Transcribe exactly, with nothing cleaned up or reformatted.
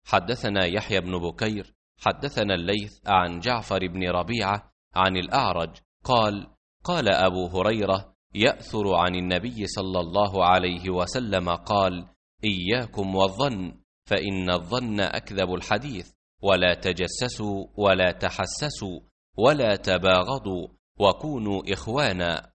حدثنا يحيى بن بكير حدثنا الليث عن جعفر بن ربيعة عن الأعرج قال قال أبو هريرة يأثر عن النبي صلى الله عليه وسلم قال إياكم والظن فإن الظن أكذب الحديث، ولا تجسسوا ولا تحسسوا ولا تباغضوا وكونوا إخوانا.